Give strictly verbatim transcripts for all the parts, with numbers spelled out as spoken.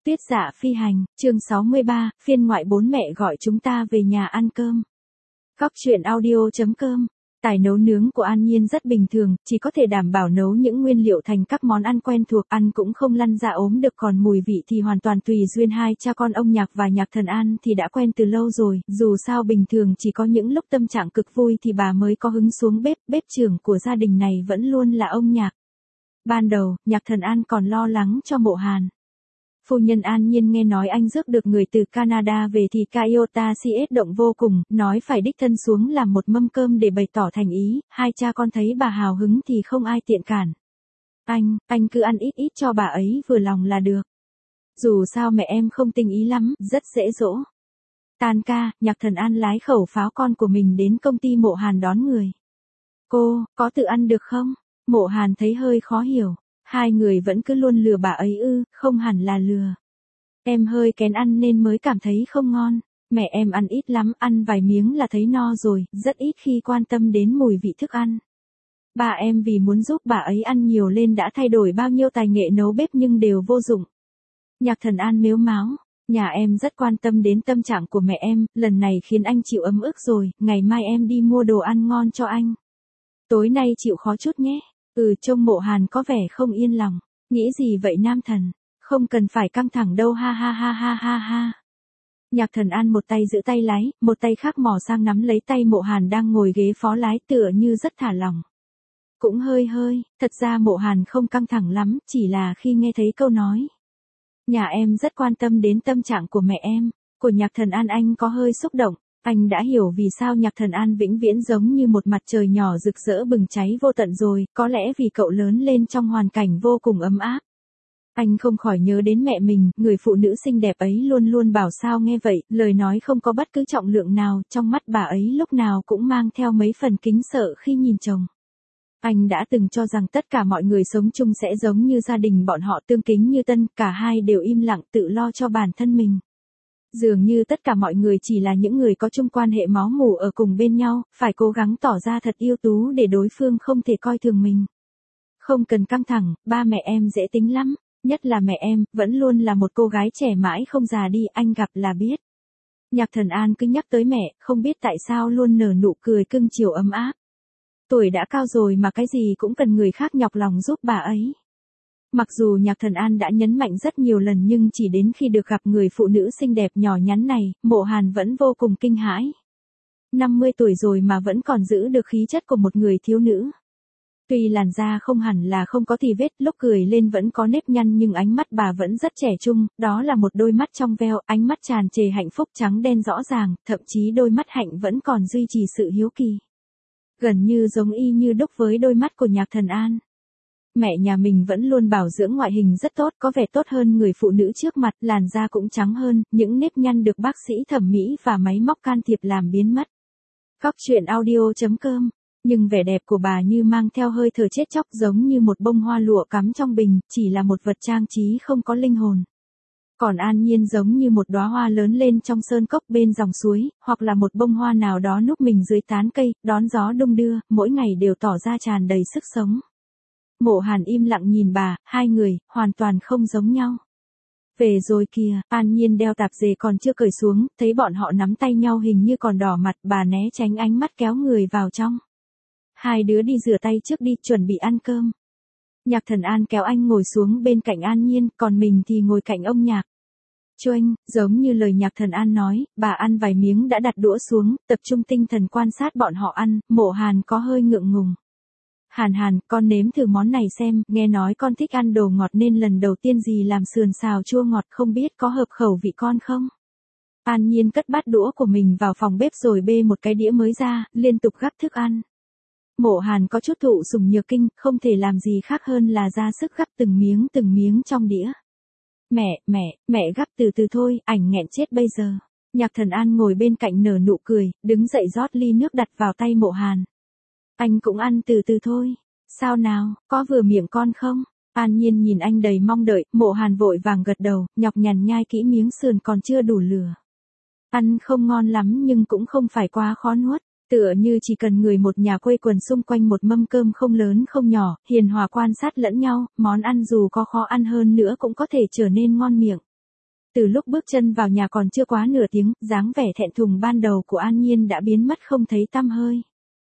Tuyết Dạ Phi Hành, chương sáu mươi ba, phiên ngoại bốn mẹ gọi chúng ta về nhà ăn cơm. Góc truyện audio chấm com. Tài nấu nướng của An Nhiên rất bình thường, chỉ có thể đảm bảo nấu những nguyên liệu thành các món ăn quen thuộc, ăn cũng không lăn ra ốm được, còn mùi vị thì hoàn toàn tùy duyên. Hai cha con ông Nhạc và Nhạc Thần An thì đã quen từ lâu rồi, dù sao bình thường chỉ có những lúc tâm trạng cực vui thì bà mới có hứng xuống bếp, bếp trưởng của gia đình này vẫn luôn là ông Nhạc. Ban đầu, Nhạc Thần An còn lo lắng cho Mộ Hàn. Phu nhân An Nhiên nghe nói anh rước được người từ Canada về thì Kayota xê ét động vô cùng, nói phải đích thân xuống làm một mâm cơm để bày tỏ thành ý. Hai cha con thấy bà hào hứng thì không ai tiện cản. Anh, anh cứ ăn ít ít cho bà ấy vừa lòng là được. Dù sao mẹ em không tình ý lắm, rất dễ dỗ. Tan ca, Nhạc Thần An lái khẩu pháo con của mình đến công ty Mộ Hàn đón người. Cô, có tự ăn được không? Mộ Hàn thấy hơi khó hiểu. Hai người vẫn cứ luôn lừa bà ấy ư? Không hẳn là lừa. Em hơi kén ăn nên mới cảm thấy không ngon. Mẹ em ăn ít lắm, ăn vài miếng là thấy no rồi, rất ít khi quan tâm đến mùi vị thức ăn. Bà em vì muốn giúp bà ấy ăn nhiều lên đã thay đổi bao nhiêu tài nghệ nấu bếp nhưng đều vô dụng. Nhạc Thần An mếu máo. Nhà em rất quan tâm đến tâm trạng của mẹ em, lần này khiến anh chịu ấm ức rồi, ngày mai em đi mua đồ ăn ngon cho anh. Tối nay chịu khó chút nhé. Ừ, trông Mộ Hàn có vẻ không yên lòng. Nghĩ gì vậy nam thần? Không cần phải căng thẳng đâu, ha ha ha ha ha ha. Nhạc Thần An một tay giữ tay lái, một tay khác mò sang nắm lấy tay Mộ Hàn đang ngồi ghế phó lái, tựa như rất thả lỏng. Cũng hơi hơi, thật ra Mộ Hàn không căng thẳng lắm, chỉ là khi nghe thấy câu nói. Nhà em rất quan tâm đến tâm trạng của mẹ em, của Nhạc Thần An, anh có hơi xúc động. Anh đã hiểu vì sao Nhạc Thần An vĩnh viễn giống như một mặt trời nhỏ rực rỡ bừng cháy vô tận rồi, có lẽ vì cậu lớn lên trong hoàn cảnh vô cùng ấm áp. Anh không khỏi nhớ đến mẹ mình, người phụ nữ xinh đẹp ấy luôn luôn bảo sao nghe vậy, lời nói không có bất cứ trọng lượng nào, trong mắt bà ấy lúc nào cũng mang theo mấy phần kính sợ khi nhìn chồng. Anh đã từng cho rằng tất cả mọi người sống chung sẽ giống như gia đình bọn họ, tương kính như tân, cả hai đều im lặng tự lo cho bản thân mình. Dường như tất cả mọi người chỉ là những người có chung quan hệ máu mủ ở cùng bên nhau, phải cố gắng tỏ ra thật ưu tú để đối phương không thể coi thường mình. Không cần căng thẳng, ba mẹ em dễ tính lắm, nhất là mẹ em, vẫn luôn là một cô gái trẻ mãi không già đi, anh gặp là biết. Nhạc Thần An cứ nhắc tới mẹ, không biết tại sao luôn nở nụ cười cưng chiều ấm áp. Tuổi đã cao rồi mà cái gì cũng cần người khác nhọc lòng giúp bà ấy. Mặc dù Nhạc Thần An đã nhấn mạnh rất nhiều lần nhưng chỉ đến khi được gặp người phụ nữ xinh đẹp nhỏ nhắn này, Mộ Hàn vẫn vô cùng kinh hãi. năm mươi tuổi rồi mà vẫn còn giữ được khí chất của một người thiếu nữ. Tuy làn da không hẳn là không có tì vết, lúc cười lên vẫn có nếp nhăn nhưng ánh mắt bà vẫn rất trẻ trung, đó là một đôi mắt trong veo, ánh mắt tràn trề hạnh phúc trắng đen rõ ràng, thậm chí đôi mắt hạnh vẫn còn duy trì sự hiếu kỳ. Gần như giống y như đúc với đôi mắt của Nhạc Thần An. Mẹ nhà mình vẫn luôn bảo dưỡng ngoại hình rất tốt, có vẻ tốt hơn người phụ nữ trước mặt, làn da cũng trắng hơn, những nếp nhăn được bác sĩ thẩm mỹ và máy móc can thiệp làm biến mất. Góc truyện audio chấm com. Nhưng vẻ đẹp của bà như mang theo hơi thở chết chóc, giống như một bông hoa lụa cắm trong bình, chỉ là một vật trang trí không có linh hồn. Còn An Nhiên giống như một đóa hoa lớn lên trong sơn cốc bên dòng suối, hoặc là một bông hoa nào đó núp mình dưới tán cây, đón gió đung đưa, mỗi ngày đều tỏ ra tràn đầy sức sống. Mộ Hàn im lặng nhìn bà, hai người, hoàn toàn không giống nhau. Về rồi kìa, An Nhiên đeo tạp dề còn chưa cởi xuống, thấy bọn họ nắm tay nhau hình như còn đỏ mặt, bà né tránh ánh mắt kéo người vào trong. Hai đứa đi rửa tay trước đi, chuẩn bị ăn cơm. Nhạc Thần An kéo anh ngồi xuống bên cạnh An Nhiên, còn mình thì ngồi cạnh ông Nhạc. Choanh, giống như lời Nhạc Thần An nói, bà ăn vài miếng đã đặt đũa xuống, tập trung tinh thần quan sát bọn họ ăn, Mộ Hàn có hơi ngượng ngùng. Hàn Hàn, con nếm thử món này xem, nghe nói con thích ăn đồ ngọt nên lần đầu tiên dì làm sườn xào chua ngọt, không biết có hợp khẩu vị con không? An Nhiên cất bát đũa của mình vào phòng bếp rồi bê một cái đĩa mới ra, liên tục gắp thức ăn. Mộ Hàn có chút thụ sủng nhược kinh, không thể làm gì khác hơn là ra sức gắp từng miếng từng miếng trong đĩa. Mẹ, mẹ, mẹ gắp từ từ thôi, ảnh nghẹn chết bây giờ. Nhạc Thần An ngồi bên cạnh nở nụ cười, đứng dậy rót ly nước đặt vào tay Mộ Hàn. Anh cũng ăn từ từ thôi. Sao nào, có vừa miệng con không? An Nhiên nhìn anh đầy mong đợi, Mộ Hàn vội vàng gật đầu, nhọc nhằn nhai kỹ miếng sườn còn chưa đủ lửa. Ăn không ngon lắm nhưng cũng không phải quá khó nuốt. Tựa như chỉ cần người một nhà quây quần xung quanh một mâm cơm không lớn không nhỏ, hiền hòa quan sát lẫn nhau, món ăn dù có khó ăn hơn nữa cũng có thể trở nên ngon miệng. Từ lúc bước chân vào nhà còn chưa quá nửa tiếng, dáng vẻ thẹn thùng ban đầu của An Nhiên đã biến mất không thấy tăm hơi.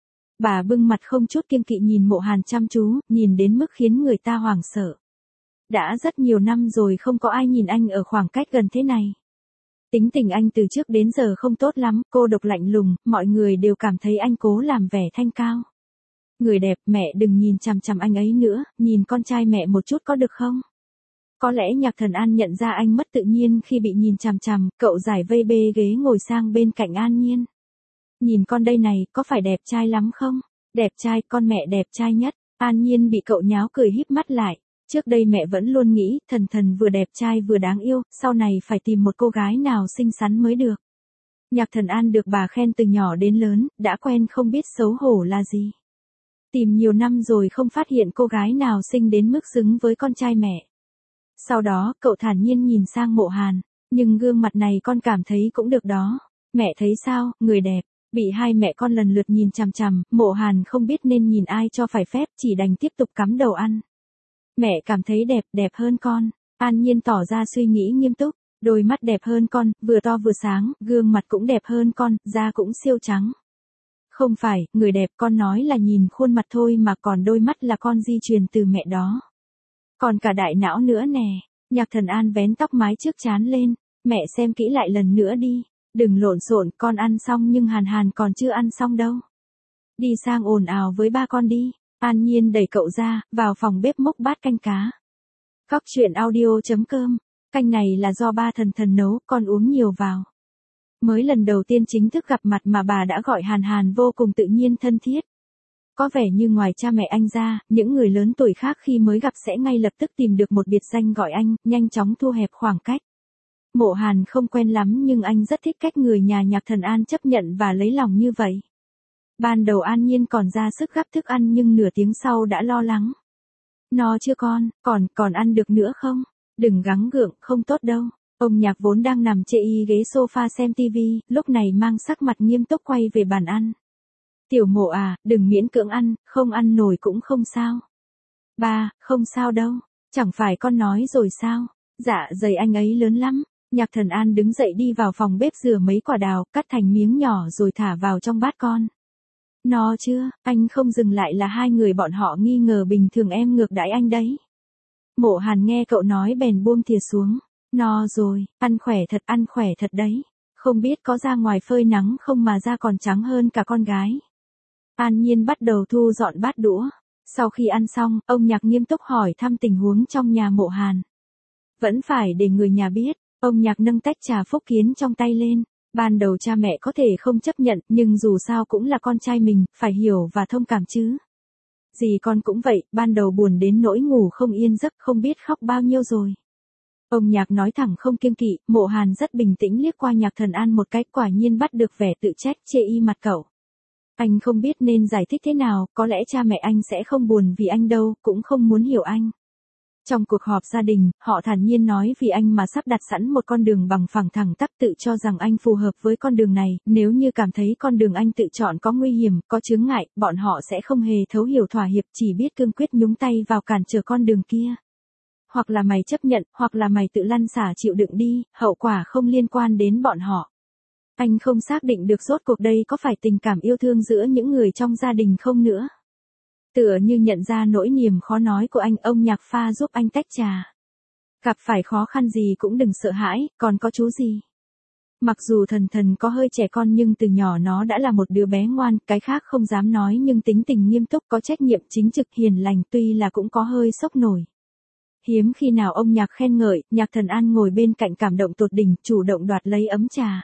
Bà bưng mặt không chút kiêng kỵ nhìn Mộ Hàn chăm chú, nhìn đến mức khiến người ta hoảng sợ. Đã rất nhiều năm rồi không có ai nhìn anh ở khoảng cách gần thế này. Tính tình anh từ trước đến giờ không tốt lắm, cô độc lạnh lùng, mọi người đều cảm thấy anh cố làm vẻ thanh cao. Người đẹp, mẹ đừng nhìn chằm chằm anh ấy nữa, nhìn con trai mẹ một chút có được không? Có lẽ Nhạc Thần An nhận ra anh mất tự nhiên khi bị nhìn chằm chằm, cậu giải vây bê ghế ngồi sang bên cạnh An Nhiên. Nhìn con đây này, có phải đẹp trai lắm không? Đẹp trai, con mẹ đẹp trai nhất. An Nhiên bị cậu nháo cười híp mắt lại. Trước đây mẹ vẫn luôn nghĩ, Thần Thần vừa đẹp trai vừa đáng yêu, sau này phải tìm một cô gái nào xinh xắn mới được. Nhạc Thần An được bà khen từ nhỏ đến lớn, đã quen không biết xấu hổ là gì. Tìm nhiều năm rồi không phát hiện cô gái nào xinh đến mức xứng với con trai mẹ. Sau đó, cậu thản nhiên nhìn sang Mộ Hàn, nhưng gương mặt này con cảm thấy cũng được đó. Mẹ thấy sao, người đẹp, bị hai mẹ con lần lượt nhìn chằm chằm, Mộ Hàn không biết nên nhìn ai cho phải phép, chỉ đành tiếp tục cắm đầu ăn. Mẹ cảm thấy đẹp, đẹp hơn con. An Nhiên tỏ ra suy nghĩ nghiêm túc, đôi mắt đẹp hơn con, vừa to vừa sáng, gương mặt cũng đẹp hơn con, da cũng siêu trắng. Không phải, người đẹp con nói là nhìn khuôn mặt thôi mà còn đôi mắt là con di truyền từ mẹ đó. Còn cả đại não nữa nè. Nhạc Thần An vén tóc mái trước trán lên, mẹ xem kỹ lại lần nữa đi, đừng lộn xộn, con ăn xong nhưng Hàn Hàn còn chưa ăn xong đâu. Đi sang ồn ào với ba con đi. An Nhiên đẩy cậu ra, vào phòng bếp múc bát canh cá. Góc truyện audio chấm com, canh này là do ba Thần Thần nấu, con uống nhiều vào. Mới lần đầu tiên chính thức gặp mặt mà bà đã gọi Hàn Hàn vô cùng tự nhiên thân thiết. Có vẻ như ngoài cha mẹ anh ra, những người lớn tuổi khác khi mới gặp sẽ ngay lập tức tìm được một biệt danh gọi anh, nhanh chóng thu hẹp khoảng cách. Mộ Hàn không quen lắm nhưng anh rất thích cách người nhà Nhạc Thần An chấp nhận và lấy lòng như vậy. Ban đầu An Nhiên còn ra sức gắp thức ăn nhưng nửa tiếng sau đã lo lắng. No chưa con, còn, còn ăn được nữa không? Đừng gắng gượng, không tốt đâu. Ông Nhạc vốn đang nằm chê y ghế sofa xem tivi, lúc này mang sắc mặt nghiêm túc quay về bàn ăn. Tiểu Mộ à, đừng miễn cưỡng ăn, không ăn nổi cũng không sao. Ba, không sao đâu, chẳng phải con nói rồi sao? Dạ dày anh ấy lớn lắm. Nhạc Thần An đứng dậy đi vào phòng bếp rửa mấy quả đào, cắt thành miếng nhỏ rồi thả vào trong bát con. No chưa, anh không dừng lại là hai người bọn họ nghi ngờ bình thường em ngược đãi anh đấy. Mộ Hàn nghe cậu nói bèn buông thìa xuống. No rồi, ăn khỏe thật, ăn khỏe thật đấy. Không biết có ra ngoài phơi nắng không mà da còn trắng hơn cả con gái. An Nhiên bắt đầu thu dọn bát đũa. Sau khi ăn xong, ông Nhạc nghiêm túc hỏi thăm tình huống trong nhà Mộ Hàn. Vẫn phải để người nhà biết. Ông Nhạc nâng tách trà phúc kiến trong tay lên. Ban đầu cha mẹ có thể không chấp nhận, nhưng dù sao cũng là con trai mình, phải hiểu và thông cảm chứ. Dì con cũng vậy, ban đầu buồn đến nỗi ngủ không yên giấc, không biết khóc bao nhiêu rồi. Ông Nhạc nói thẳng không kiêng kỵ, Mộ Hàn rất bình tĩnh liếc qua Nhạc Thần An một cái, quả nhiên bắt được vẻ tự trách chê y mặt cậu. Anh không biết nên giải thích thế nào, có lẽ cha mẹ anh sẽ không buồn vì anh đâu, cũng không muốn hiểu anh. Trong cuộc họp gia đình, họ thản nhiên nói vì anh mà sắp đặt sẵn một con đường bằng phẳng thẳng tắp, tự cho rằng anh phù hợp với con đường này, nếu như cảm thấy con đường anh tự chọn có nguy hiểm, có chướng ngại, bọn họ sẽ không hề thấu hiểu thỏa hiệp, chỉ biết cương quyết nhúng tay vào cản trở con đường kia. Hoặc là mày chấp nhận, hoặc là mày tự lăn xả chịu đựng đi, hậu quả không liên quan đến bọn họ. Anh không xác định được rốt cuộc đây có phải tình cảm yêu thương giữa những người trong gia đình không nữa. Tựa như nhận ra nỗi niềm khó nói của anh, ông Nhạc pha giúp anh tách trà. Gặp phải khó khăn gì cũng đừng sợ hãi, còn có chú gì. Mặc dù Thần Thần có hơi trẻ con nhưng từ nhỏ nó đã là một đứa bé ngoan, cái khác không dám nói nhưng tính tình nghiêm túc, có trách nhiệm, chính trực, hiền lành, tuy là cũng có hơi sốc nổi. Hiếm khi nào ông Nhạc khen ngợi, Nhạc Thần An ngồi bên cạnh cảm động tột đỉnh, chủ động đoạt lấy ấm trà.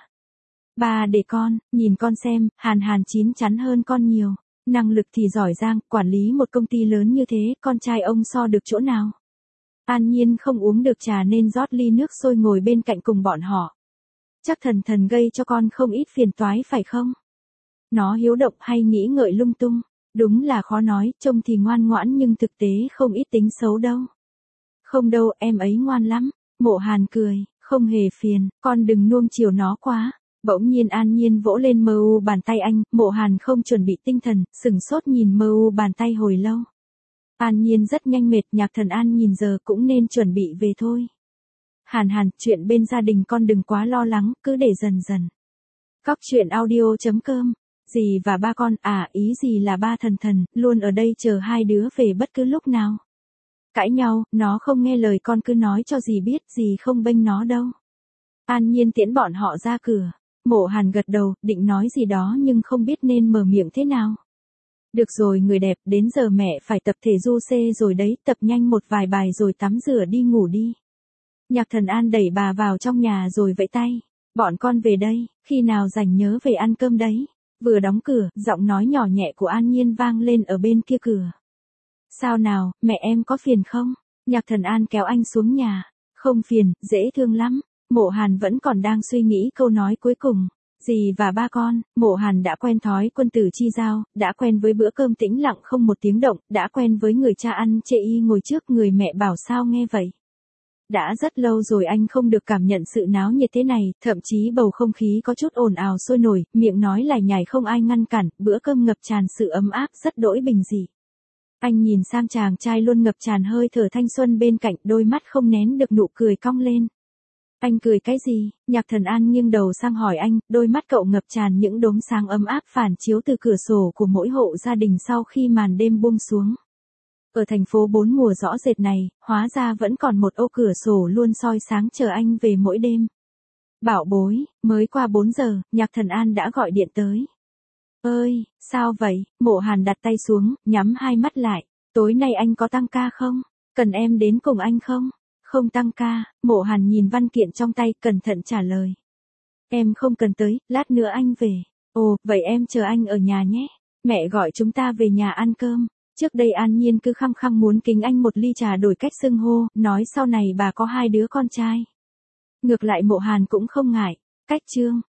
Ba để con, nhìn con xem, Hàn Hàn chín chắn hơn con nhiều. Năng lực thì giỏi giang, quản lý một công ty lớn như thế, con trai ông so được chỗ nào. An Nhiên không uống được trà nên rót ly nước sôi ngồi bên cạnh cùng bọn họ. Chắc Thần Thần gây cho con không ít phiền toái phải không? Nó hiếu động hay nghĩ ngợi lung tung? Đúng là khó nói, trông thì ngoan ngoãn nhưng thực tế không ít tính xấu đâu. Không đâu, em ấy ngoan lắm. Mộ Hàn cười, không hề phiền, con đừng nuông chiều nó quá. Bỗng nhiên An Nhiên vỗ lên mơ u bàn tay anh, Mộ Hàn không chuẩn bị tinh thần, sừng sốt nhìn mơ u bàn tay hồi lâu. An Nhiên rất nhanh mệt, Nhạc Thần An nhìn giờ cũng nên chuẩn bị về thôi. Hàn Hàn, chuyện bên gia đình con đừng quá lo lắng, cứ để dần dần. Cóc truyện audio chấm com. Dì và ba con, à ý gì là ba thần thần, luôn ở đây chờ hai đứa về bất cứ lúc nào. Cãi nhau, nó không nghe lời con cứ nói cho dì biết, dì không bênh nó đâu. An Nhiên tiễn bọn họ ra cửa. Mộ Hàn gật đầu, định nói gì đó nhưng không biết nên mở miệng thế nào. Được rồi người đẹp, đến giờ mẹ phải tập thể du xê rồi đấy, tập nhanh một vài bài rồi tắm rửa đi ngủ đi. Nhạc Thần An đẩy bà vào trong nhà rồi vẫy tay. Bọn con về đây, khi nào rảnh nhớ về ăn cơm đấy. Vừa đóng cửa, giọng nói nhỏ nhẹ của An Nhiên vang lên ở bên kia cửa. Sao nào, mẹ em có phiền không? Nhạc Thần An kéo anh xuống nhà. Không phiền, dễ thương lắm. Mộ Hàn vẫn còn đang suy nghĩ câu nói cuối cùng. Dì và ba con, Mộ Hàn đã quen thói quân tử chi giao, đã quen với bữa cơm tĩnh lặng không một tiếng động, đã quen với người cha ăn chê y ngồi trước người mẹ bảo sao nghe vậy. Đã rất lâu rồi anh không được cảm nhận sự náo nhiệt thế này, thậm chí bầu không khí có chút ồn ào sôi nổi, miệng nói lải nhải không ai ngăn cản, bữa cơm ngập tràn sự ấm áp rất đỗi bình dị. Anh nhìn sang chàng trai luôn ngập tràn hơi thở thanh xuân bên cạnh, đôi mắt không nén được nụ cười cong lên. Anh cười cái gì? Nhạc Thần An nghiêng đầu sang hỏi anh, đôi mắt cậu ngập tràn những đốm sáng ấm áp phản chiếu từ cửa sổ của mỗi hộ gia đình sau khi màn đêm buông xuống. Ở thành phố bốn mùa rõ rệt này, hóa ra vẫn còn một ô cửa sổ luôn soi sáng chờ anh về mỗi đêm. Bảo bối, mới qua bốn giờ, Nhạc Thần An đã gọi điện tới. Ơi, sao vậy? Mộ Hàn đặt tay xuống, nhắm hai mắt lại. Tối nay anh có tăng ca không? Cần em đến cùng anh không? Không tăng ca, Mộ Hàn nhìn văn kiện trong tay, cẩn thận trả lời. Em không cần tới, lát nữa anh về. Ồ, vậy em chờ anh ở nhà nhé. Mẹ gọi chúng ta về nhà ăn cơm. Trước đây An Nhiên cứ khăng khăng muốn kính anh một ly trà đổi cách xưng hô, nói sau này bà có hai đứa con trai. Ngược lại Mộ Hàn cũng không ngại. Cách chương.